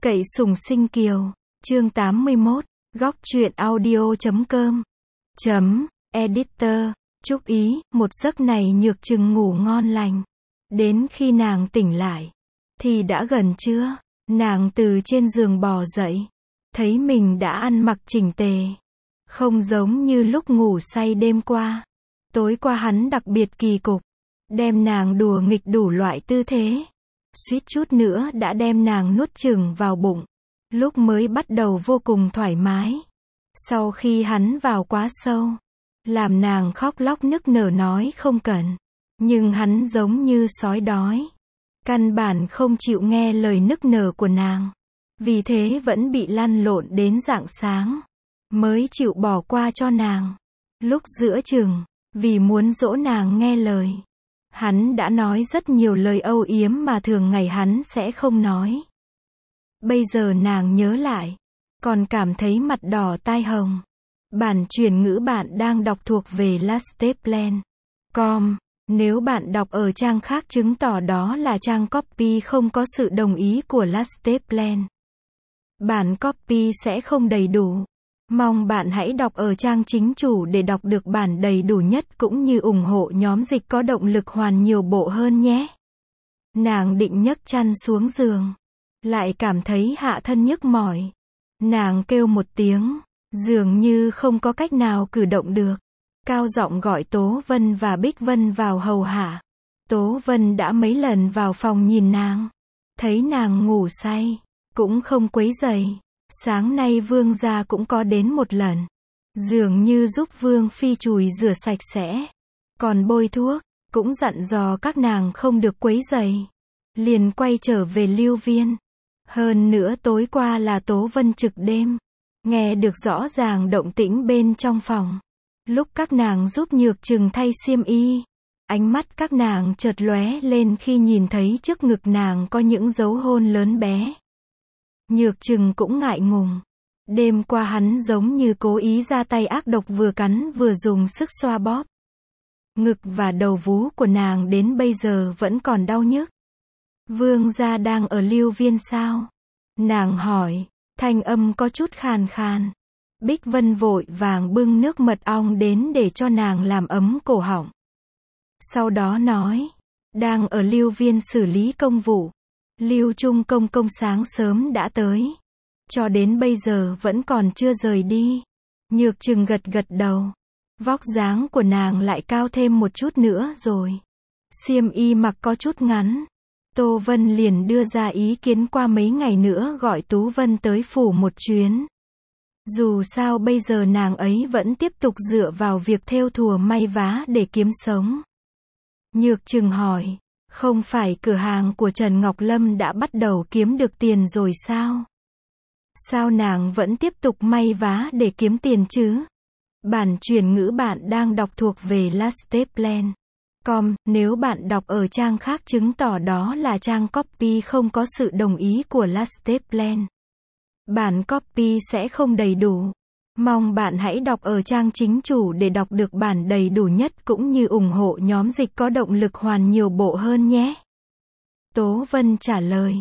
Cậy sùng sinh kiều, chương 81, góc truyện audio.com. Editor, chúc ý, một giấc này Nhược Trừng ngủ ngon lành. Đến khi nàng tỉnh lại, thì đã gần trưa, nàng từ trên giường bò dậy, thấy mình đã ăn mặc chỉnh tề. Không giống như lúc ngủ say đêm qua. Tối qua hắn đặc biệt kỳ cục, đem nàng đùa nghịch đủ loại tư thế. Suýt chút nữa đã đem nàng nuốt chửng vào bụng. Lúc mới bắt đầu vô cùng thoải mái. Sau khi hắn vào quá sâu, làm nàng khóc lóc nức nở nói không cần. Nhưng hắn giống như sói đói, căn bản không chịu nghe lời nức nở của nàng. Vì thế vẫn bị lăn lộn đến rạng sáng, mới chịu bỏ qua cho nàng. Lúc giữa chừng, vì muốn dỗ nàng nghe lời, hắn đã nói rất nhiều lời âu yếm mà thường ngày hắn sẽ không nói. Bây giờ nàng nhớ lại, còn cảm thấy mặt đỏ tai hồng. Bản chuyển ngữ bạn đang đọc thuộc về lasteplan.com. Nếu bạn đọc ở trang khác chứng tỏ đó là trang copy không có sự đồng ý của Lasteplan. Bản copy sẽ không đầy đủ. Mong bạn hãy đọc ở trang chính chủ để đọc được bản đầy đủ nhất cũng như ủng hộ nhóm dịch có động lực hoàn nhiều bộ hơn nhé. Nàng định nhấc chăn xuống giường, lại cảm thấy hạ thân nhức mỏi. Nàng kêu một tiếng, dường như không có cách nào cử động được. Cao giọng gọi Tố Vân và Bích Vân vào hầu hạ. Tố Vân đã mấy lần vào phòng nhìn nàng, thấy nàng ngủ say, cũng không quấy rầy. Sáng nay Vương gia cũng có đến một lần, dường như giúp Vương phi chùi rửa sạch sẽ, còn bôi thuốc, cũng dặn dò các nàng không được quấy rầy. Liền quay trở về Lưu Viên. Hơn nữa tối qua là Tố Vân trực đêm, nghe được rõ ràng động tĩnh bên trong phòng. Lúc các nàng giúp Nhược Trừng thay xiêm y, ánh mắt các nàng chợt lóe lên khi nhìn thấy trước ngực nàng có những dấu hôn lớn bé. Nhược Trừng cũng ngại ngùng. Đêm qua hắn giống như cố ý ra tay ác độc, vừa cắn vừa dùng sức xoa bóp. Ngực và đầu vú của nàng đến bây giờ vẫn còn đau nhức. Vương gia đang ở Lưu Viên sao? Nàng hỏi, thanh âm có chút khàn khàn. Bích Vân vội vàng bưng nước mật ong đến để cho nàng làm ấm cổ họng. Sau đó nói, đang ở Lưu Viên xử lý công vụ. Lưu Trung công công sáng sớm đã tới, cho đến bây giờ vẫn còn chưa rời đi. Nhược Trừng gật gật đầu. Vóc dáng của nàng lại cao thêm một chút nữa rồi. Xiêm y mặc có chút ngắn. Tô Vân liền đưa ra ý kiến qua mấy ngày nữa gọi Tú Vân tới phủ một chuyến. Dù sao bây giờ nàng ấy vẫn tiếp tục dựa vào việc thêu thùa may vá để kiếm sống. Nhược Trừng hỏi, không phải cửa hàng của Trần Ngọc Lâm đã bắt đầu kiếm được tiền rồi sao? Sao nàng vẫn tiếp tục may vá để kiếm tiền chứ? Bản chuyển ngữ bạn đang đọc thuộc về Lasteplan.com. Nếu bạn đọc ở trang khác chứng tỏ đó là trang copy không có sự đồng ý của Lasteplan. Bản copy sẽ không đầy đủ. Mong bạn hãy đọc ở trang chính chủ để đọc được bản đầy đủ nhất cũng như ủng hộ nhóm dịch có động lực hoàn nhiều bộ hơn nhé. Tố Vân trả lời.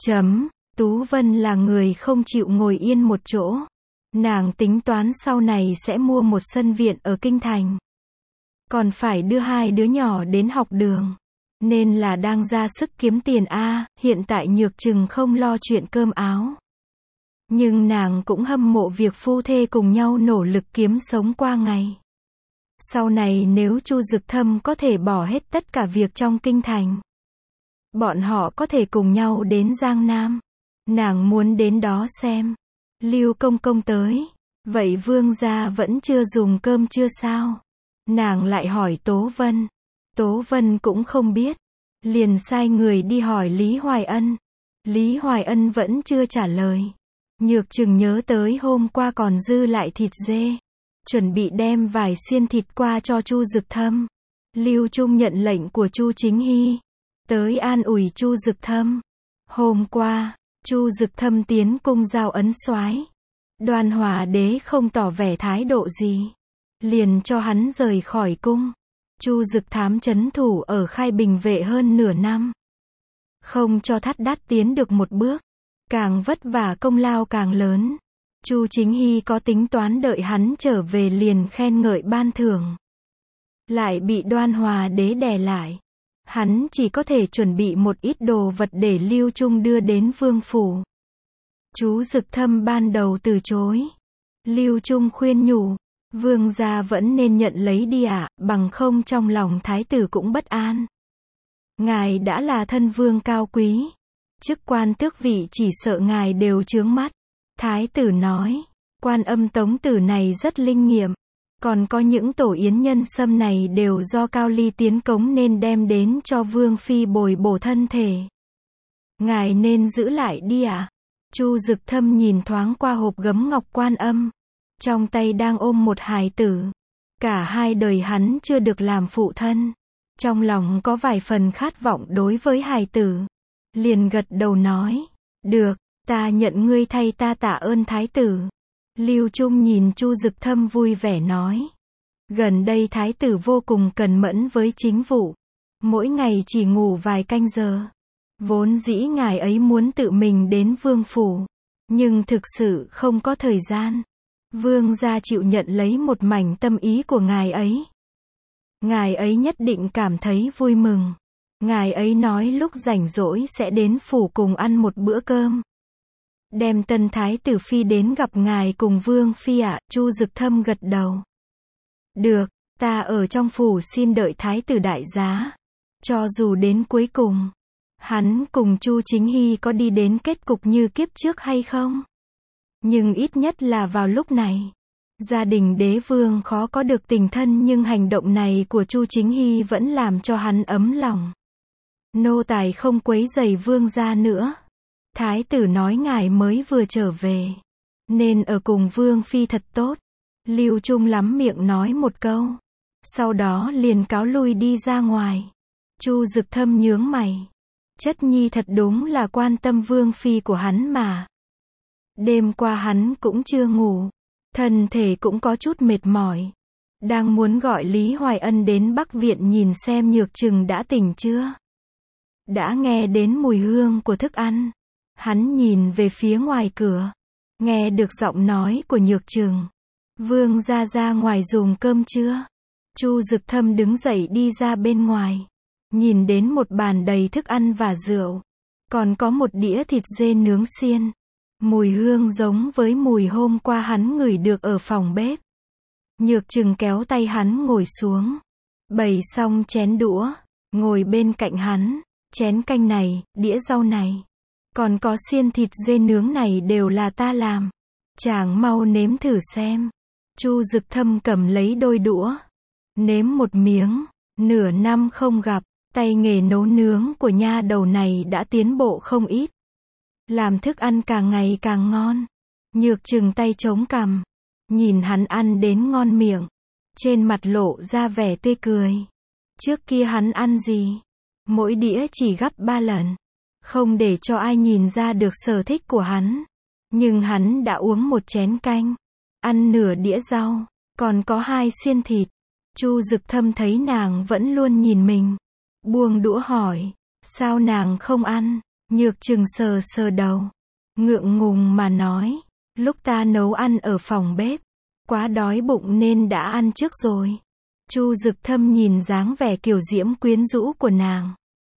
Tú Vân là người không chịu ngồi yên một chỗ. Nàng tính toán sau này sẽ mua một sân viện ở Kinh Thành. Còn phải đưa hai đứa nhỏ đến học đường. Nên là đang ra sức kiếm tiền hiện tại Nhược Trừng không lo chuyện cơm áo. Nhưng nàng cũng hâm mộ việc phu thê cùng nhau nỗ lực kiếm sống qua ngày. Sau này nếu Chu Dực Thâm có thể bỏ hết tất cả việc trong kinh thành, bọn họ có thể cùng nhau đến Giang Nam. Nàng muốn đến đó xem. Lưu công công tới. Vậy Vương gia vẫn chưa dùng cơm chưa sao? Nàng lại hỏi Tố Vân. Tố Vân cũng không biết. Liền sai người đi hỏi Lý Hoài Ân. Lý Hoài Ân vẫn chưa trả lời. Nhược Trừng nhớ tới hôm qua còn dư lại thịt dê, chuẩn bị đem vài xiên thịt qua cho Chu Dực Thâm. Lưu Trung nhận lệnh của Chu Chính Hy, tới an ủi Chu Dực Thâm. Hôm qua, Chu Dực Thâm tiến cung giao ấn soái. Đoan Hỏa Đế không tỏ vẻ thái độ gì, liền cho hắn rời khỏi cung. Chu Dực Thám trấn thủ ở Khai Bình Vệ hơn nửa năm, không cho Thắt Đát tiến được một bước. càng vất vả công lao càng lớn. Chu Chính Hy có tính toán đợi hắn trở về liền khen ngợi ban thưởng. Lại bị Đoan Hòa đế đè lại. Hắn chỉ có thể chuẩn bị một ít đồ vật để Lưu Trung đưa đến vương phủ. Chú Dực Thâm ban đầu từ chối. Lưu Trung khuyên nhủ, vương gia vẫn nên nhận lấy đi ạ, bằng không trong lòng thái tử cũng bất an. Ngài đã là thân vương cao quý, chức quan tước vị chỉ sợ ngài đều chướng mắt. Thái tử nói, Quan Âm Tống tử này rất linh nghiệm, còn có những tổ yến nhân sâm này đều do Cao Ly tiến cống nên đem đến cho vương phi bồi bổ thân thể. Ngài nên giữ lại đi ạ. Chu Dực Thâm nhìn thoáng qua hộp gấm ngọc Quan Âm, trong tay đang ôm một hài tử. Cả hai đời hắn chưa được làm phụ thân, trong lòng có vài phần khát vọng đối với hài tử. Liền gật đầu nói, được, ta nhận ngươi thay ta tạ ơn thái tử. Lưu Trung nhìn Chu Dực Thâm vui vẻ nói, gần đây thái tử vô cùng cẩn mẫn với chính vụ, mỗi ngày chỉ ngủ vài canh giờ. Vốn dĩ ngài ấy muốn tự mình đến vương phủ, nhưng thực sự không có thời gian. Vương gia chịu nhận lấy một mảnh tâm ý của ngài ấy. Ngài ấy nhất định cảm thấy vui mừng. Ngài ấy nói lúc rảnh rỗi sẽ đến phủ cùng ăn một bữa cơm. Đem tân thái tử phi đến gặp ngài cùng vương phi ạ. Chu Dực Thâm gật đầu. Được, ta ở trong phủ xin đợi thái tử đại giá. Cho dù đến cuối cùng, hắn cùng Chu Chính Hy có đi đến kết cục như kiếp trước hay không? Nhưng ít nhất là vào lúc này, gia đình đế vương khó có được tình thân, nhưng hành động này của Chu Chính Hy vẫn làm cho hắn ấm lòng. Nô tài không quấy rầy vương gia nữa. Thái tử nói ngài mới vừa trở về, nên ở cùng vương phi thật tốt. Lưu Trung lắm miệng nói một câu, sau đó liền cáo lui đi ra ngoài. Chu Dực Thâm nhướng mày. Chất nhi thật đúng là quan tâm vương phi của hắn mà. Đêm qua hắn cũng chưa ngủ, thân thể cũng có chút mệt mỏi. Đang muốn gọi Lý Hoài Ân đến Bắc Viện nhìn xem Nhược Trừng đã tỉnh chưa. Đã nghe đến mùi hương của thức ăn. Hắn nhìn về phía ngoài cửa, nghe được giọng nói của Nhược Trừng. Vương gia ra ngoài dùng cơm chưa? Chu Dực Thâm đứng dậy đi ra bên ngoài, nhìn đến một bàn đầy thức ăn và rượu, còn có một đĩa thịt dê nướng xiên. Mùi hương giống với mùi hôm qua hắn ngửi được ở phòng bếp. Nhược Trừng kéo tay hắn ngồi xuống, bày xong chén đũa, ngồi bên cạnh hắn. Chén canh này, đĩa rau này, còn có xiên thịt dê nướng này đều là ta làm. Chàng mau nếm thử xem. Chu Dực Thâm cầm lấy đôi đũa, nếm một miếng. Nửa năm không gặp, tay nghề nấu nướng của nha đầu này đã tiến bộ không ít. Làm thức ăn càng ngày càng ngon. Nhược Trừng tay chống cằm, nhìn hắn ăn đến ngon miệng, trên mặt lộ ra vẻ tươi cười. Trước kia hắn ăn gì? Mỗi đĩa chỉ gắp 3 lần, không để cho ai nhìn ra được sở thích của hắn. Nhưng hắn đã uống một chén canh, ăn nửa đĩa rau, còn có 2 xiên thịt. Chu Dực Thâm thấy nàng vẫn luôn nhìn mình, buông đũa hỏi, sao nàng không ăn? Nhược Trừng sờ sờ đầu, ngượng ngùng mà nói, lúc ta nấu ăn ở phòng bếp, quá đói bụng nên đã ăn trước rồi. Chu Dực Thâm nhìn dáng vẻ kiều diễm quyến rũ của nàng,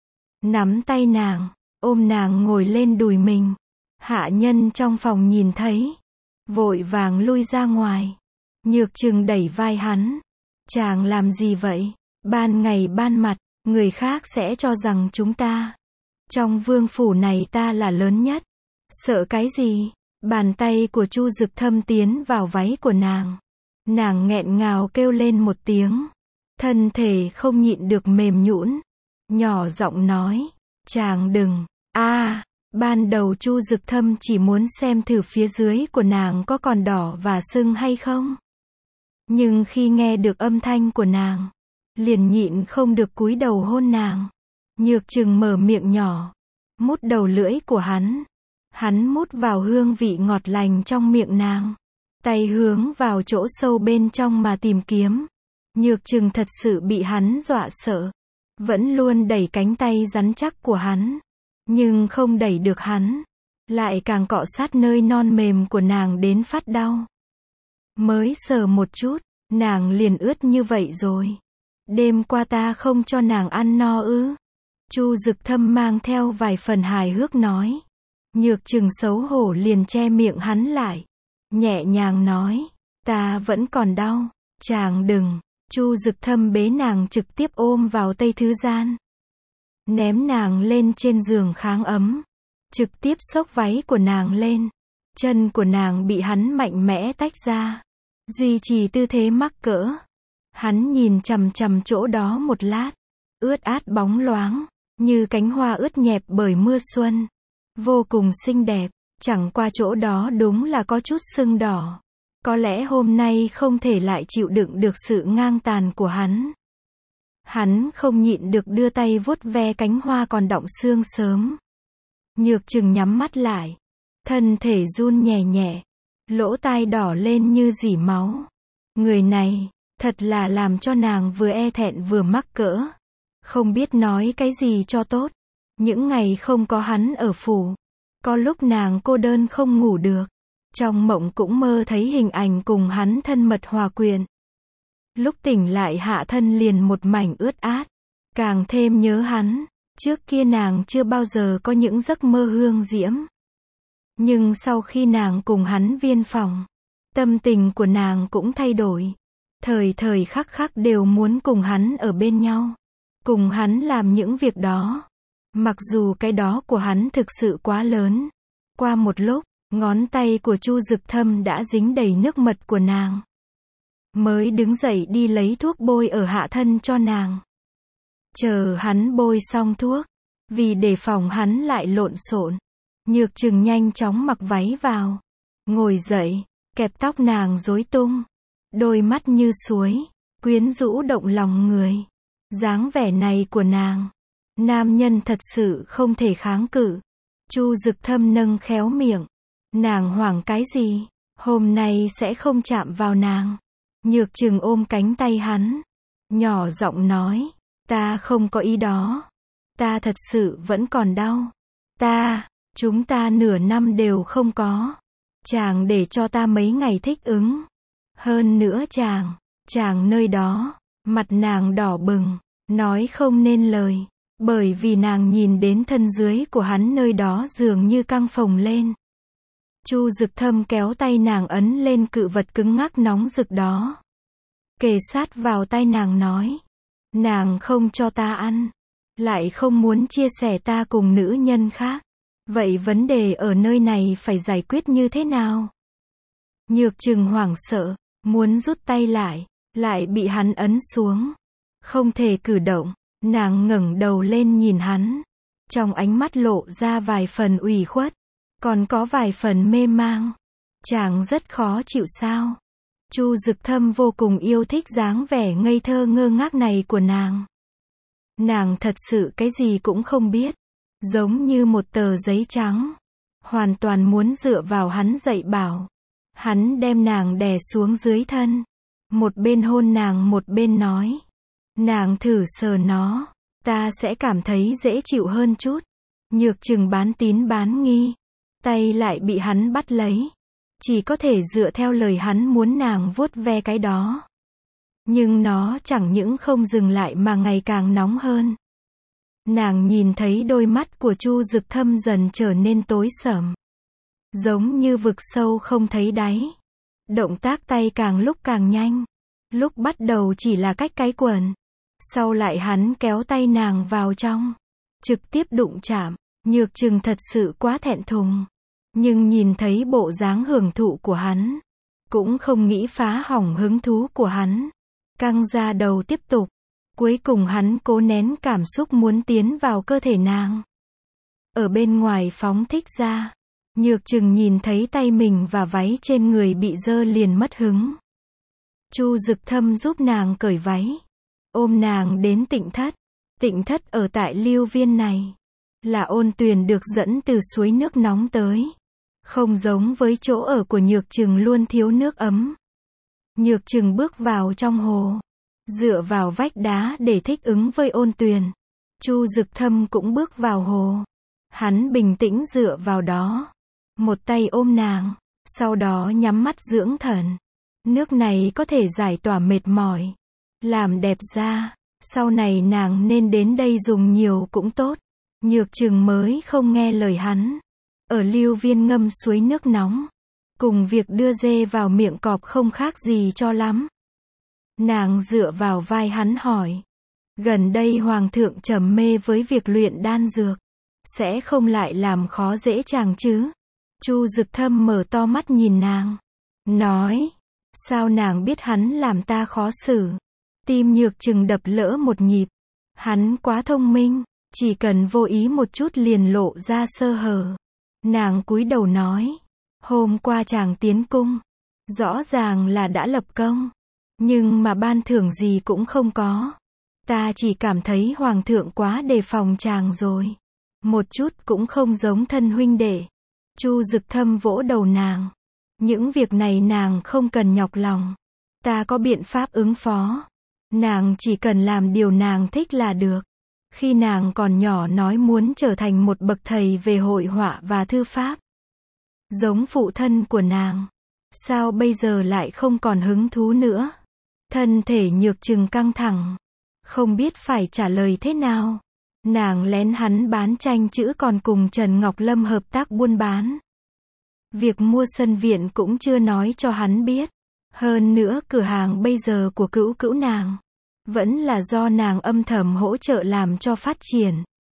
nắm tay nàng, ôm nàng ngồi lên đùi mình. Hạ nhân trong phòng nhìn thấy, vội vàng lui ra ngoài. Nhược Trừng đẩy vai hắn, chàng làm gì vậy? Ban ngày ban mặt, người khác sẽ cho rằng chúng ta, trong vương phủ này ta là lớn nhất. Sợ cái gì? Bàn tay của Chu Dực Thâm tiến vào váy của nàng. Nàng nghẹn ngào kêu lên một tiếng, thân thể không nhịn được mềm nhũn, nhỏ giọng nói, chàng đừng. Ban đầu Chu Dực Thâm chỉ muốn xem thử phía dưới của nàng có còn đỏ và sưng hay không. Nhưng khi nghe được âm thanh của nàng, liền nhịn không được cúi đầu hôn nàng. Nhược Trừng mở miệng nhỏ, mút đầu lưỡi của hắn. Hắn mút vào hương vị ngọt lành trong miệng nàng, tay hướng vào chỗ sâu bên trong mà tìm kiếm. Nhược Trừng thật sự bị hắn dọa sợ, vẫn luôn đẩy cánh tay rắn chắc của hắn, nhưng không đẩy được hắn. lại càng cọ sát nơi non mềm của nàng đến phát đau. Mới sờ một chút, nàng liền ướt như vậy rồi. Đêm qua ta không cho nàng ăn no ư? Chu Dực Thâm mang theo vài phần hài hước nói. Nhược Trừng xấu hổ liền che miệng hắn lại. Nhẹ nhàng nói, ta vẫn còn đau. Chàng đừng. Chu Dực Thâm bế nàng trực tiếp ôm vào tây thứ gian. Ném nàng lên trên giường kháng ấm. Trực tiếp xốc váy của nàng lên. Chân của nàng bị hắn mạnh mẽ tách ra. Duy trì tư thế mắc cỡ. Hắn nhìn chằm chằm chỗ đó một lát. Ướt át bóng loáng, như cánh hoa ướt nhẹp bởi mưa xuân. Vô cùng xinh đẹp, chẳng qua chỗ đó đúng là có chút sưng đỏ. Có lẽ hôm nay không thể lại chịu đựng được sự ngang tàn của hắn. Hắn không nhịn được đưa tay vuốt ve cánh hoa còn đọng sương sớm. Nhược Trừng nhắm mắt lại. Thân thể run nhẹ nhẹ. Lỗ tai đỏ lên như rỉ máu. Người này, thật là làm cho nàng vừa e thẹn vừa mắc cỡ. Không biết nói cái gì cho tốt. Những ngày không có hắn ở phủ. Có lúc nàng cô đơn không ngủ được. Trong mộng cũng mơ thấy hình ảnh cùng hắn thân mật hòa quyện. Lúc tỉnh lại hạ thân liền một mảnh ướt át. Càng thêm nhớ hắn. Trước kia nàng chưa bao giờ có những giấc mơ hương diễm. Nhưng sau khi nàng cùng hắn viên phòng, tâm tình của nàng cũng thay đổi. Thời thời khắc khắc đều muốn cùng hắn ở bên nhau. Cùng hắn làm những việc đó. Mặc dù cái đó của hắn thực sự quá lớn. Qua một lúc, ngón tay của Chu Dực Thâm đã dính đầy nước mật của nàng. Mới đứng dậy đi lấy thuốc bôi ở hạ thân cho nàng. Chờ hắn bôi xong thuốc. Vì đề phòng hắn lại lộn xộn. Nhược Trừng nhanh chóng mặc váy vào. Ngồi dậy, kẹp tóc nàng rối tung. Đôi mắt như suối, quyến rũ động lòng người. Dáng vẻ này của nàng, nam nhân thật sự không thể kháng cự. Chu Dực Thâm nâng khéo miệng. Nàng hoảng cái gì? Hôm nay sẽ không chạm vào nàng. Nhược Trừng ôm cánh tay hắn. Nhỏ giọng nói, ta không có ý đó. Ta thật sự vẫn còn đau. Chúng ta nửa năm đều không có. Chàng để cho ta mấy ngày thích ứng. Hơn nữa chàng nơi đó, mặt nàng đỏ bừng, nói không nên lời. Bởi vì nàng nhìn đến thân dưới của hắn nơi đó dường như căng phồng lên. Chu Dực Thâm kéo tay nàng ấn lên cự vật cứng ngắc nóng rực đó. Kề sát vào tai nàng nói. Nàng không cho ta ăn. Lại không muốn chia sẻ ta cùng nữ nhân khác. Vậy vấn đề ở nơi này phải giải quyết như thế nào? Nhược Trừng hoảng sợ, muốn rút tay lại bị hắn ấn xuống. Không thể cử động, nàng ngẩng đầu lên nhìn hắn. Trong ánh mắt lộ ra vài phần ủy khuất, còn có vài phần mê mang. Chàng rất khó chịu sao? Chu Dực Thâm vô cùng yêu thích dáng vẻ ngây thơ ngơ ngác này của nàng. Nàng thật sự cái gì cũng không biết. Giống như một tờ giấy trắng. Hoàn toàn muốn dựa vào hắn dạy bảo. Hắn đem nàng đè xuống dưới thân. Một bên hôn nàng một bên nói. Nàng thử sờ nó. Ta sẽ cảm thấy dễ chịu hơn chút. Nhược Trừng bán tín bán nghi. Tay lại bị hắn bắt lấy. Chỉ có thể dựa theo lời hắn muốn nàng vuốt ve cái đó. Nhưng nó chẳng những không dừng lại mà ngày càng nóng hơn. Nàng nhìn thấy đôi mắt của Chu Dực Thâm dần trở nên tối sẫm. Giống như vực sâu không thấy đáy. Động tác tay càng lúc càng nhanh. Lúc bắt đầu chỉ là cách cái quần. Sau lại hắn kéo tay nàng vào trong. Trực tiếp đụng chạm. Nhược Trừng thật sự quá thẹn thùng. Nhưng nhìn thấy bộ dáng hưởng thụ của hắn. Cũng không nghĩ phá hỏng hứng thú của hắn. Căng ra đầu tiếp tục. Cuối cùng hắn cố nén cảm xúc muốn tiến vào cơ thể nàng. Ở bên ngoài phóng thích ra. Nhược Trừng nhìn thấy tay mình và váy trên người bị dơ liền mất hứng. Chu Dực Thâm giúp nàng cởi váy. Ôm nàng đến Tịnh Thất. Tịnh Thất ở tại Lưu Viên này. Là Ôn Tuyền được dẫn từ suối nước nóng tới. Không giống với chỗ ở của Nhược Trừng luôn thiếu nước ấm. Nhược Trừng bước vào trong hồ. Dựa vào vách đá để thích ứng với Ôn Tuyền. Chu Dực Thâm cũng bước vào hồ. Hắn bình tĩnh dựa vào đó. một tay ôm nàng, sau đó nhắm mắt dưỡng thần. Nước này có thể giải tỏa mệt mỏi, làm đẹp da, sau này nàng nên đến đây dùng nhiều cũng tốt. Nhược Trừng mới không nghe lời hắn. Ở lưu viên ngâm suối nước nóng, cùng việc đưa dê vào miệng cọp không khác gì cho lắm. Nàng dựa vào vai hắn hỏi. Gần đây hoàng thượng trầm mê với việc luyện đan dược, sẽ không lại làm khó dễ chàng chứ? Chu Dực Thâm mở to mắt nhìn nàng, nói, sao nàng biết hắn làm ta khó xử? Tim Nhược Trừng đập lỡ một nhịp. Hắn quá thông minh, chỉ cần vô ý một chút liền lộ ra sơ hở. Nàng cúi đầu nói, hôm qua chàng tiến cung, rõ ràng là đã lập công, nhưng mà ban thưởng gì cũng không có. Ta chỉ cảm thấy hoàng thượng quá đề phòng chàng rồi. Một chút cũng không giống thân huynh đệ. Chu Dực Thâm vỗ đầu nàng. Những việc này nàng không cần nhọc lòng. Ta có biện pháp ứng phó. Nàng chỉ cần làm điều nàng thích là được. Khi nàng còn nhỏ nói muốn trở thành một bậc thầy về hội họa và thư pháp, giống phụ thân của nàng. Sao bây giờ lại không còn hứng thú nữa? Thân thể Nhược Trừng căng thẳng, không biết phải trả lời thế nào. Nàng lén hắn bán tranh chữ còn cùng Trần Ngọc Lâm hợp tác buôn bán. Việc mua sân viện cũng chưa nói cho hắn biết. Hơn nữa cửa hàng bây giờ của cữu cữu nàng, vẫn là do nàng âm thầm hỗ trợ làm cho phát triển.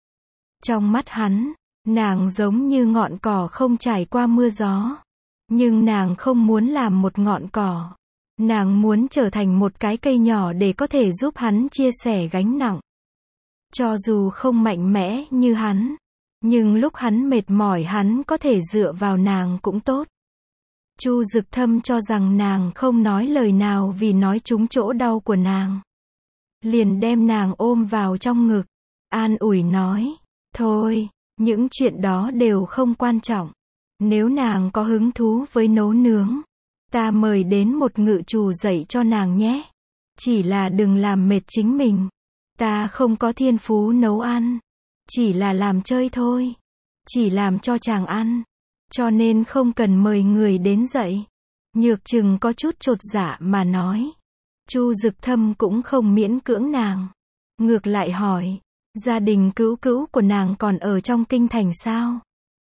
Trong mắt hắn, nàng giống như ngọn cỏ không trải qua mưa gió. Nhưng nàng không muốn làm một ngọn cỏ. Nàng muốn trở thành một cái cây nhỏ để có thể giúp hắn chia sẻ gánh nặng. Cho dù không mạnh mẽ như hắn, nhưng lúc hắn mệt mỏi hắn có thể dựa vào nàng cũng tốt. Chu Dực Thâm cho rằng nàng không nói lời nào vì nói trúng chỗ đau của nàng. Liền đem nàng ôm vào trong ngực, an ủi nói, thôi, những chuyện đó đều không quan trọng. Nếu nàng có hứng thú với nấu nướng, ta mời đến một ngự trù dạy cho nàng nhé. Chỉ là đừng làm mệt chính mình. Ta không có thiên phú nấu ăn. Chỉ là làm chơi thôi. Chỉ làm cho chàng ăn. Cho nên không cần mời người đến dạy. Nhược Trừng có chút chột dạ mà nói. Chu Dực Thâm cũng không miễn cưỡng nàng. Ngược lại hỏi, gia đình cữu cữu của nàng còn ở trong kinh thành sao?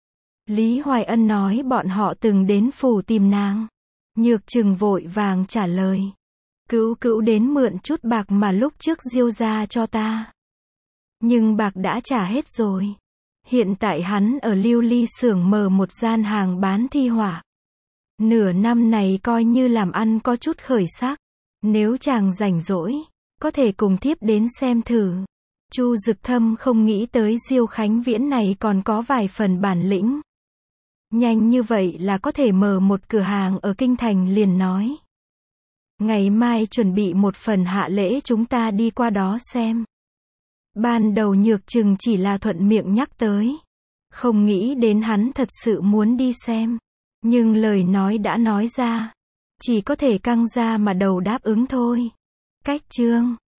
Lý Hoài Ân nói bọn họ từng đến phủ tìm nàng. Nhược Trừng vội vàng trả lời. Cữu cữu đến mượn chút bạc mà lúc trước Diêu ra cho ta. Nhưng bạc đã trả hết rồi. Hiện tại hắn ở Lưu Ly xưởng mở một gian hàng bán thi họa. Nửa năm này coi như làm ăn có chút khởi sắc. Nếu chàng rảnh rỗi, có thể cùng thiếp đến xem thử. Chu Dực Thâm không nghĩ tới Diêu Khánh Viễn này còn có vài phần bản lĩnh. Nhanh như vậy là có thể mở một cửa hàng ở kinh thành liền nói. Ngày mai chuẩn bị một phần hạ lễ chúng ta đi qua đó xem. Ban đầu Nhược Trừng chỉ là thuận miệng nhắc tới. Không nghĩ đến hắn thật sự muốn đi xem. Nhưng lời nói đã nói ra. Chỉ có thể căng ra mà đầu đáp ứng thôi. Cách chương